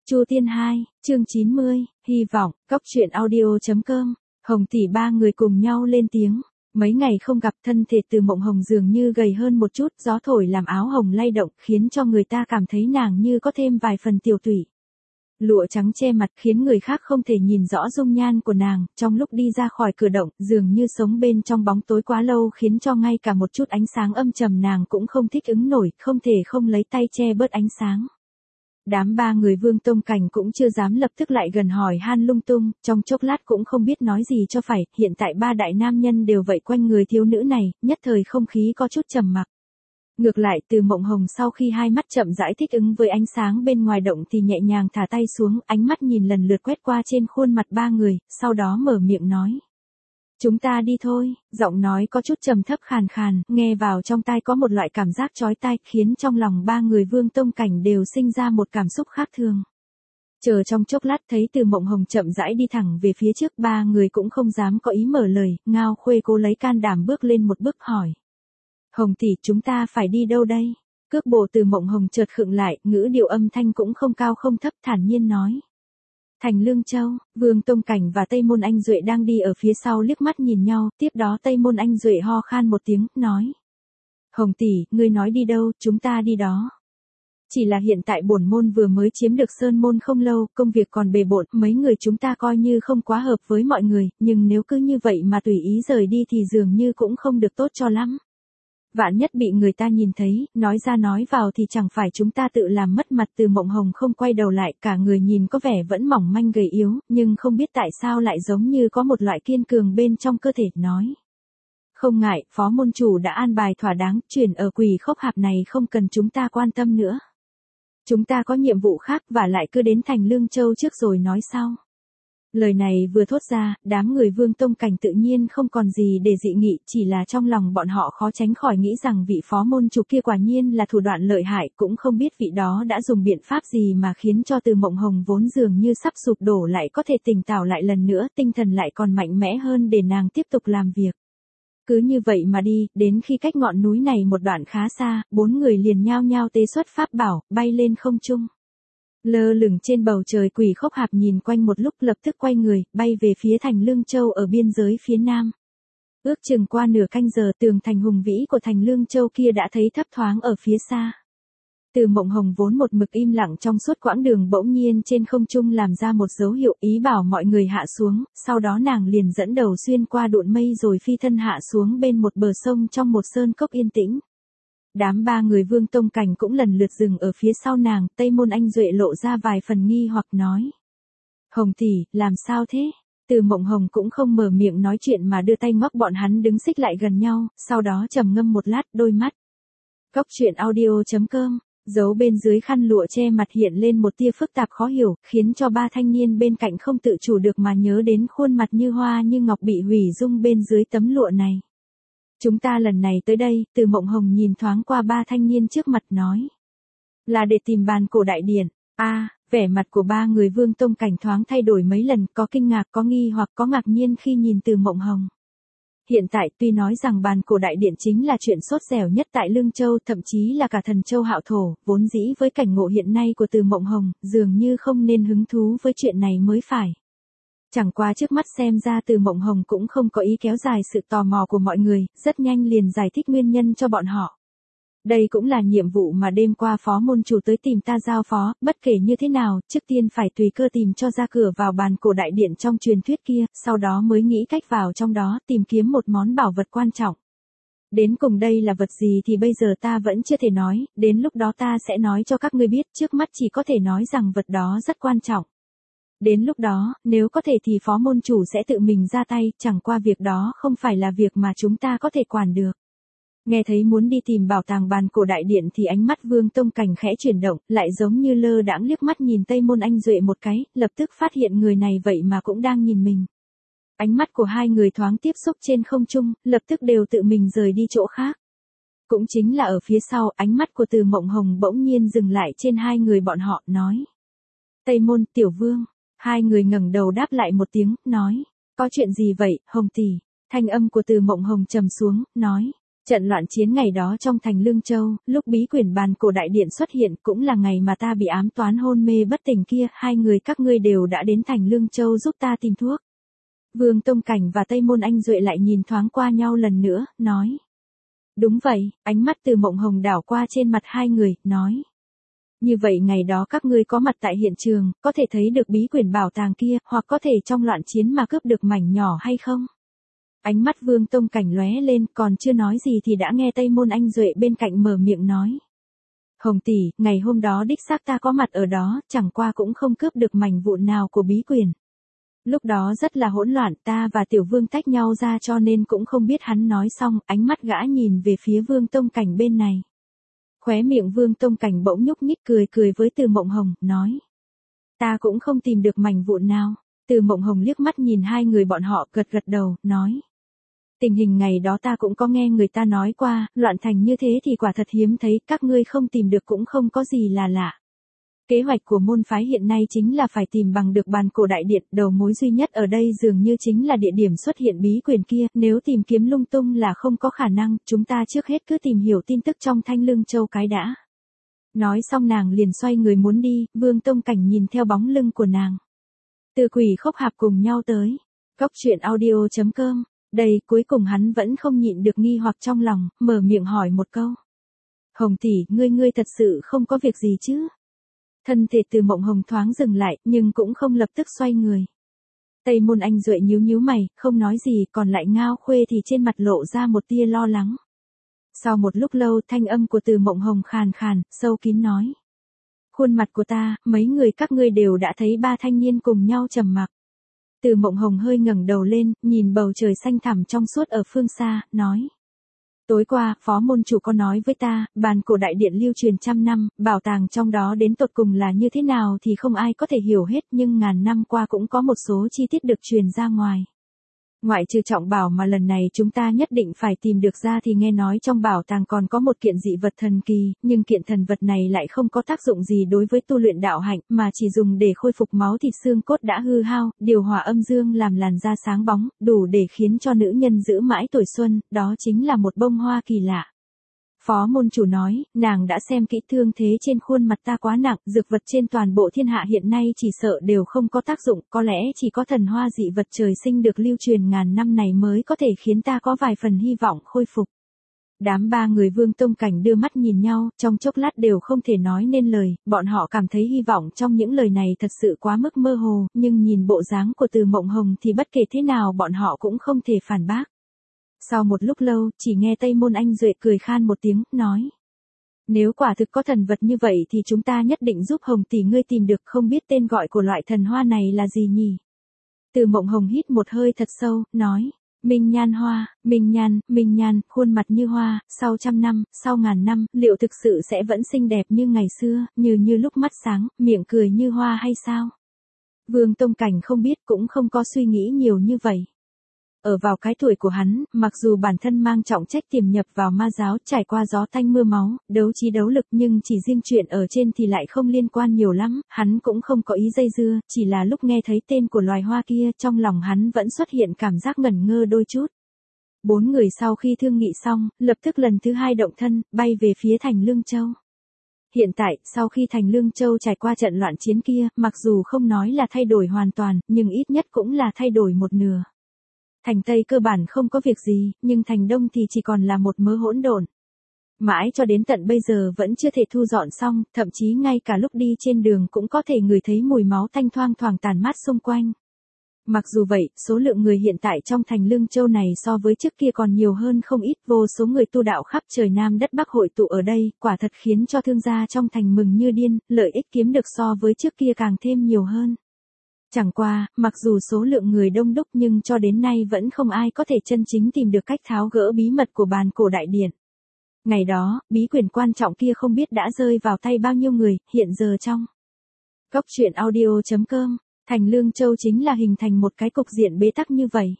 Chu Tiên 2, chương 90, hy vọng, cốc truyện audio.com, Hồng tỷ ba người cùng nhau lên tiếng. Mấy ngày không gặp, thân thể Từ Mộng Hồng dường như gầy hơn một chút, gió thổi làm áo hồng lay động, khiến cho người ta cảm thấy nàng như có thêm vài phần tiểu tụy. Lụa trắng che mặt khiến người khác không thể nhìn rõ dung nhan của nàng, trong lúc đi ra khỏi cửa động, dường như sống bên trong bóng tối quá lâu khiến cho ngay cả một chút ánh sáng âm trầm nàng cũng không thích ứng nổi, không thể không lấy tay che bớt ánh sáng. Đám ba người Vương Tông Cảnh cũng chưa dám lập tức lại gần hỏi han lung tung, trong chốc lát cũng không biết nói gì cho phải, hiện tại ba đại nam nhân đều vây quanh người thiếu nữ này, nhất thời không khí có chút trầm mặc. Ngược lại Từ Mộng Hồng sau khi hai mắt chậm rãi thích ứng với ánh sáng bên ngoài động thì nhẹ nhàng thả tay xuống, ánh mắt nhìn lần lượt quét qua trên khuôn mặt ba người, sau đó mở miệng nói. Chúng ta đi thôi, giọng nói có chút trầm thấp khàn khàn, nghe vào trong tai có một loại cảm giác chói tai, khiến trong lòng ba người Vương Tông Cảnh đều sinh ra một cảm xúc khác thường. Chờ trong chốc lát thấy Từ Mộng Hồng chậm rãi đi thẳng về phía trước, ba người cũng không dám có ý mở lời, Ngao Khuê cố lấy can đảm bước lên một bước hỏi. Hồng tỷ, chúng ta phải đi đâu đây? Cước bộ Từ Mộng Hồng chợt khựng lại, ngữ điệu âm thanh cũng không cao không thấp, thản nhiên nói. Thành Lương Châu. Vương Tông Cảnh và Tây Môn Anh Duệ đang đi ở phía sau liếc mắt nhìn nhau, tiếp đó Tây Môn Anh Duệ ho khan một tiếng, nói. Hồng tỷ, ngươi nói đi đâu, chúng ta đi đó. Chỉ là hiện tại bổn môn vừa mới chiếm được Sơn Môn không lâu, công việc còn bề bộn, mấy người chúng ta coi như không quá hợp với mọi người, nhưng nếu cứ như vậy mà tùy ý rời đi thì dường như cũng không được tốt cho lắm. Vạn nhất bị người ta nhìn thấy, nói ra nói vào thì chẳng phải chúng ta tự làm mất mặt. Từ Mộng Hồng không quay đầu lại, cả người nhìn có vẻ vẫn mỏng manh gầy yếu, nhưng không biết tại sao lại giống như có một loại kiên cường bên trong cơ thể, nói. Không ngại, phó môn chủ đã an bài thỏa đáng, chuyển ở Quỷ Khốc Hạp này không cần chúng ta quan tâm nữa. Chúng ta có nhiệm vụ khác và lại cứ đến Thành Lương Châu trước rồi nói sau. Lời này vừa thốt ra, đám người Vương Tông Cảnh tự nhiên không còn gì để dị nghị, chỉ là trong lòng bọn họ khó tránh khỏi nghĩ rằng vị phó môn chủ kia quả nhiên là thủ đoạn lợi hại, cũng không biết vị đó đã dùng biện pháp gì mà khiến cho Từ Mộng Hồng vốn dường như sắp sụp đổ lại có thể tỉnh táo lại lần nữa, tinh thần lại còn mạnh mẽ hơn để nàng tiếp tục làm việc. Cứ như vậy mà đi, đến khi cách ngọn núi này một đoạn khá xa, bốn người liền nhao nhao tế xuất pháp bảo, bay lên không trung. Lơ lửng trên bầu trời Quỷ Khốc Hạp nhìn quanh một lúc lập tức quay người, bay về phía Thành Lương Châu ở biên giới phía nam. Ước chừng qua nửa canh giờ tường thành hùng vĩ của Thành Lương Châu kia đã thấy thấp thoáng ở phía xa. Từ Mộng Hồng vốn một mực im lặng trong suốt quãng đường bỗng nhiên trên không trung làm ra một dấu hiệu ý bảo mọi người hạ xuống, sau đó nàng liền dẫn đầu xuyên qua đụn mây rồi phi thân hạ xuống bên một bờ sông trong một sơn cốc yên tĩnh. Đám ba người Vương Tông Cảnh cũng lần lượt dừng ở phía sau nàng, Tây Môn Anh Duệ lộ ra vài phần nghi hoặc nói. Hồng tỷ, làm sao thế? Từ Mộng Hồng cũng không mở miệng nói chuyện mà đưa tay ngoắc bọn hắn đứng xích lại gần nhau, sau đó trầm ngâm một lát, đôi mắt. Cốc truyện audio.com, giấu bên dưới khăn lụa che mặt hiện lên một tia phức tạp khó hiểu, khiến cho ba thanh niên bên cạnh không tự chủ được mà nhớ đến khuôn mặt như hoa như ngọc bị hủy dung bên dưới tấm lụa này. Chúng ta lần này tới đây, Từ Mộng Hồng nhìn thoáng qua ba thanh niên trước mặt nói. Là để tìm bàn cổ đại điện. Vẻ mặt của ba người Vương Tông Cảnh thoáng thay đổi mấy lần, có kinh ngạc, có nghi hoặc có ngạc nhiên khi nhìn Từ Mộng Hồng. Hiện tại tuy nói rằng bàn cổ đại điện chính là chuyện sốt dẻo nhất tại Lương Châu, thậm chí là cả Thần Châu Hạo Thổ, vốn dĩ với cảnh ngộ hiện nay của Từ Mộng Hồng, dường như không nên hứng thú với chuyện này mới phải. Chẳng qua trước mắt xem ra Từ Mộng Hồng cũng không có ý kéo dài sự tò mò của mọi người, rất nhanh liền giải thích nguyên nhân cho bọn họ. Đây cũng là nhiệm vụ mà đêm qua phó môn chủ tới tìm ta giao phó, bất kể như thế nào, trước tiên phải tùy cơ tìm cho ra cửa vào bàn cổ đại điện trong truyền thuyết kia, sau đó mới nghĩ cách vào trong đó tìm kiếm một món bảo vật quan trọng. Đến cùng đây là vật gì thì bây giờ ta vẫn chưa thể nói, đến lúc đó ta sẽ nói cho các ngươi biết, trước mắt chỉ có thể nói rằng vật đó rất quan trọng. Đến lúc đó, nếu có thể thì phó môn chủ sẽ tự mình ra tay, chẳng qua việc đó không phải là việc mà chúng ta có thể quản được. Nghe thấy muốn đi tìm bảo tàng bàn cổ đại điện thì ánh mắt Vương Tông Cảnh khẽ chuyển động, lại giống như lơ đãng liếc mắt nhìn Tây Môn Anh Duệ một cái, lập tức phát hiện người này vậy mà cũng đang nhìn mình. Ánh mắt của hai người thoáng tiếp xúc trên không trung, lập tức đều tự mình rời đi chỗ khác. Cũng chính là ở phía sau, ánh mắt của Từ Mộng Hồng bỗng nhiên dừng lại trên hai người bọn họ, nói. Tây Môn, Tiểu Vương. Hai người ngẩng đầu đáp lại một tiếng, nói. Có chuyện gì vậy, Hồng tỷ? Thanh âm của Từ Mộng Hồng trầm xuống, nói. Trận loạn chiến ngày đó trong thành Lương Châu, lúc bí quyển bàn cổ đại điện xuất hiện cũng là ngày mà ta bị ám toán hôn mê bất tỉnh kia, hai người các ngươi đều đã đến thành Lương Châu giúp ta tìm thuốc. Vương Tông Cảnh và Tây Môn Anh Duệ lại nhìn thoáng qua nhau lần nữa, nói. Đúng vậy, ánh mắt Từ Mộng Hồng đảo qua trên mặt hai người, nói. Như vậy ngày đó các ngươi có mặt tại hiện trường, có thể thấy được bí quyển bảo tàng kia, hoặc có thể trong loạn chiến mà cướp được mảnh nhỏ hay không? Ánh mắt Vương Tông Cảnh lóe lên, còn chưa nói gì thì đã nghe Tây Môn Anh Duệ bên cạnh mở miệng nói. Hồng tỷ, ngày hôm đó đích xác ta có mặt ở đó, chẳng qua cũng không cướp được mảnh vụn nào của bí quyển. Lúc đó rất là hỗn loạn, ta và Tiểu Vương tách nhau ra cho nên cũng không biết. Hắn nói xong, ánh mắt gã nhìn về phía Vương Tông Cảnh bên này. Khóe miệng Vương Tông Cảnh bỗng nhúc nhích cười với Từ Mộng Hồng, nói. Ta cũng không tìm được mảnh vụn nào. Từ Mộng Hồng liếc mắt nhìn hai người bọn họ, gật đầu, nói. Tình hình ngày đó ta cũng có nghe người ta nói qua, loạn thành như thế thì quả thật hiếm thấy, các ngươi không tìm được cũng không có gì là lạ. Kế hoạch của môn phái hiện nay chính là phải tìm bằng được bàn cổ đại điện, đầu mối duy nhất ở đây dường như chính là địa điểm xuất hiện bí quyển kia, nếu tìm kiếm lung tung là không có khả năng, chúng ta trước hết cứ tìm hiểu tin tức trong Thanh Lương Châu cái đã. Nói xong nàng liền xoay người muốn đi, Vương Tông Cảnh nhìn theo bóng lưng của nàng. Từ Quỷ Khốc Hạp cùng nhau tới. Cốc truyện audio.com. Đây, cuối cùng hắn vẫn không nhịn được nghi hoặc trong lòng, mở miệng hỏi một câu. Hồng tỷ, ngươi thật sự không có việc gì chứ? Thân thể Từ Mộng Hồng thoáng dừng lại, nhưng cũng không lập tức xoay người. Tây Môn Anh Duệ nhíu mày, không nói gì, còn lại Ngao Khuê thì trên mặt lộ ra một tia lo lắng. Sau một lúc lâu, thanh âm của Từ Mộng Hồng khàn khàn, sâu kín nói. Khuôn mặt của ta, mấy người các ngươi đều đã thấy ba thanh niên cùng nhau trầm mặc. Từ Mộng Hồng hơi ngẩng đầu lên, nhìn bầu trời xanh thẳm trong suốt ở phương xa, nói. Tối qua, phó môn chủ có nói với ta, bàn cổ đại điện lưu truyền trăm năm, bảo tàng trong đó đến tột cùng là như thế nào thì không ai có thể hiểu hết, nhưng ngàn năm qua cũng có một số chi tiết được truyền ra ngoài. Ngoại trừ trọng bảo mà lần này chúng ta nhất định phải tìm được ra thì nghe nói trong bảo tàng còn có một kiện dị vật thần kỳ, nhưng kiện thần vật này lại không có tác dụng gì đối với tu luyện đạo hạnh, mà chỉ dùng để khôi phục máu thịt xương cốt đã hư hao, điều hòa âm dương làm làn da sáng bóng, đủ để khiến cho nữ nhân giữ mãi tuổi xuân, đó chính là một bông hoa kỳ lạ. Phó môn chủ nói, nàng đã xem kỹ thương thế trên khuôn mặt ta quá nặng, dược vật trên toàn bộ thiên hạ hiện nay chỉ sợ đều không có tác dụng, có lẽ chỉ có thần hoa dị vật trời sinh được lưu truyền ngàn năm này mới có thể khiến ta có vài phần hy vọng khôi phục. Đám ba người Vương Tông Cảnh đưa mắt nhìn nhau, trong chốc lát đều không thể nói nên lời, bọn họ cảm thấy hy vọng trong những lời này thật sự quá mức mơ hồ, nhưng nhìn bộ dáng của Từ Mộng Hồng thì bất kể thế nào bọn họ cũng không thể phản bác. Sau một lúc lâu, chỉ nghe Tây Môn Anh Duệ cười khan một tiếng, nói. Nếu quả thực có thần vật như vậy thì chúng ta nhất định giúp Hồng tỷ ngươi tìm được, không biết tên gọi của loại thần hoa này là gì nhỉ? Từ Mộng Hồng hít một hơi thật sâu, nói. Minh nhan hoa, minh nhan, khuôn mặt như hoa, sau trăm năm, sau ngàn năm, liệu thực sự sẽ vẫn xinh đẹp như ngày xưa, như lúc mắt sáng, miệng cười như hoa hay sao? Vương Tông Cảnh không biết cũng không có suy nghĩ nhiều như vậy. Ở vào cái tuổi của hắn, mặc dù bản thân mang trọng trách tiềm nhập vào ma giáo, trải qua gió tanh mưa máu, đấu trí đấu lực, nhưng chỉ riêng chuyện ở trên thì lại không liên quan nhiều lắm, hắn cũng không có ý dây dưa, chỉ là lúc nghe thấy tên của loài hoa kia, trong lòng hắn vẫn xuất hiện cảm giác ngẩn ngơ đôi chút. Bốn người sau khi thương nghị xong, lập tức lần thứ hai động thân, bay về phía thành Lương Châu. Hiện tại, sau khi thành Lương Châu trải qua trận loạn chiến kia, mặc dù không nói là thay đổi hoàn toàn, nhưng ít nhất cũng là thay đổi một nửa. Thành Tây cơ bản không có việc gì, nhưng thành Đông thì chỉ còn là một mớ hỗn độn. Mãi cho đến tận bây giờ vẫn chưa thể thu dọn xong, thậm chí ngay cả lúc đi trên đường cũng có thể ngửi thấy mùi máu tanh thoang thoảng tàn mát xung quanh. Mặc dù vậy, số lượng người hiện tại trong thành Lương Châu này so với trước kia còn nhiều hơn không ít, vô số người tu đạo khắp trời Nam đất Bắc hội tụ ở đây, quả thật khiến cho thương gia trong thành mừng như điên, lợi ích kiếm được so với trước kia càng thêm nhiều hơn. Chẳng qua, mặc dù số lượng người đông đúc nhưng cho đến nay vẫn không ai có thể chân chính tìm được cách tháo gỡ bí mật của bàn cổ đại điện. Ngày đó, bí quyển quan trọng kia không biết đã rơi vào tay bao nhiêu người, hiện giờ trong Cốc truyện audio.com, thành Lương Châu chính là hình thành một cái cục diện bế tắc như vậy.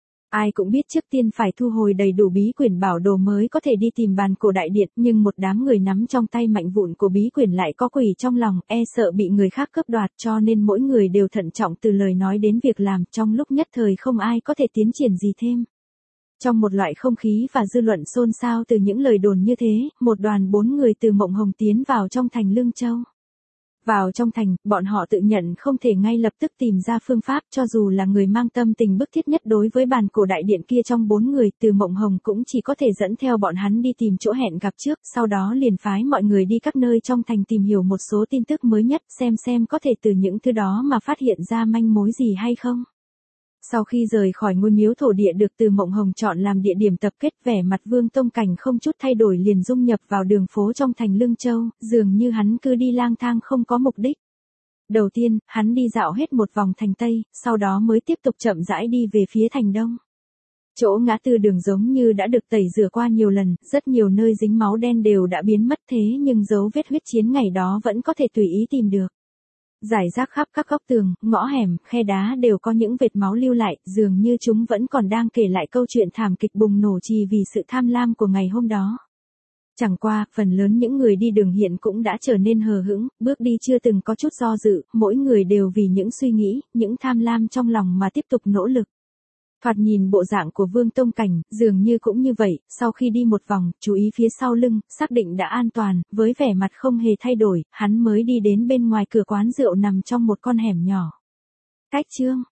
Ai cũng biết trước tiên phải thu hồi đầy đủ bí quyển bảo đồ mới có thể đi tìm bàn cổ đại điện, nhưng một đám người nắm trong tay mạnh vụn của bí quyển lại có quỷ trong lòng, e sợ bị người khác cướp đoạt, cho nên mỗi người đều thận trọng từ lời nói đến việc làm, trong lúc nhất thời không ai có thể tiến triển gì thêm. Trong một loại không khí và dư luận xôn xao từ những lời đồn như thế, một đoàn 4 người từ Mộng Hồng tiến vào trong thành Lương Châu. Vào trong thành, bọn họ tự nhận không thể ngay lập tức tìm ra phương pháp, cho dù là người mang tâm tình bức thiết nhất đối với bàn cổ đại điện kia trong 4 người, từ Mộng Hồng cũng chỉ có thể dẫn theo bọn hắn đi tìm chỗ hẹn gặp trước, sau đó liền phái mọi người đi các nơi trong thành tìm hiểu một số tin tức mới nhất, xem có thể từ những thứ đó mà phát hiện ra manh mối gì hay không. Sau khi rời khỏi ngôi miếu thổ địa được từ Mộng Hồng chọn làm địa điểm tập kết, vẻ mặt Vương Tông Cảnh không chút thay đổi liền dung nhập vào đường phố trong thành Lương Châu, dường như hắn cứ đi lang thang không có mục đích. Đầu tiên, hắn đi dạo hết một vòng thành Tây, sau đó mới tiếp tục chậm rãi đi về phía thành Đông. Chỗ ngã tư đường giống như đã được tẩy rửa qua nhiều lần, rất nhiều nơi dính máu đen đều đã biến mất thế nhưng dấu vết huyết chiến ngày đó vẫn có thể tùy ý tìm được. Rải rác khắp các góc tường, ngõ hẻm, khe đá đều có những vệt máu lưu lại, dường như chúng vẫn còn đang kể lại câu chuyện thảm kịch bùng nổ chỉ vì sự tham lam của ngày hôm đó. Chẳng qua, phần lớn những người đi đường hiện cũng đã trở nên hờ hững, bước đi chưa từng có chút do dự, mỗi người đều vì những suy nghĩ, những tham lam trong lòng mà tiếp tục nỗ lực. Thoạt nhìn bộ dạng của Vương Tông Cảnh, dường như cũng như vậy, sau khi đi một vòng, chú ý phía sau lưng, xác định đã an toàn, với vẻ mặt không hề thay đổi, hắn mới đi đến bên ngoài cửa quán rượu nằm trong một con hẻm nhỏ. Cách chương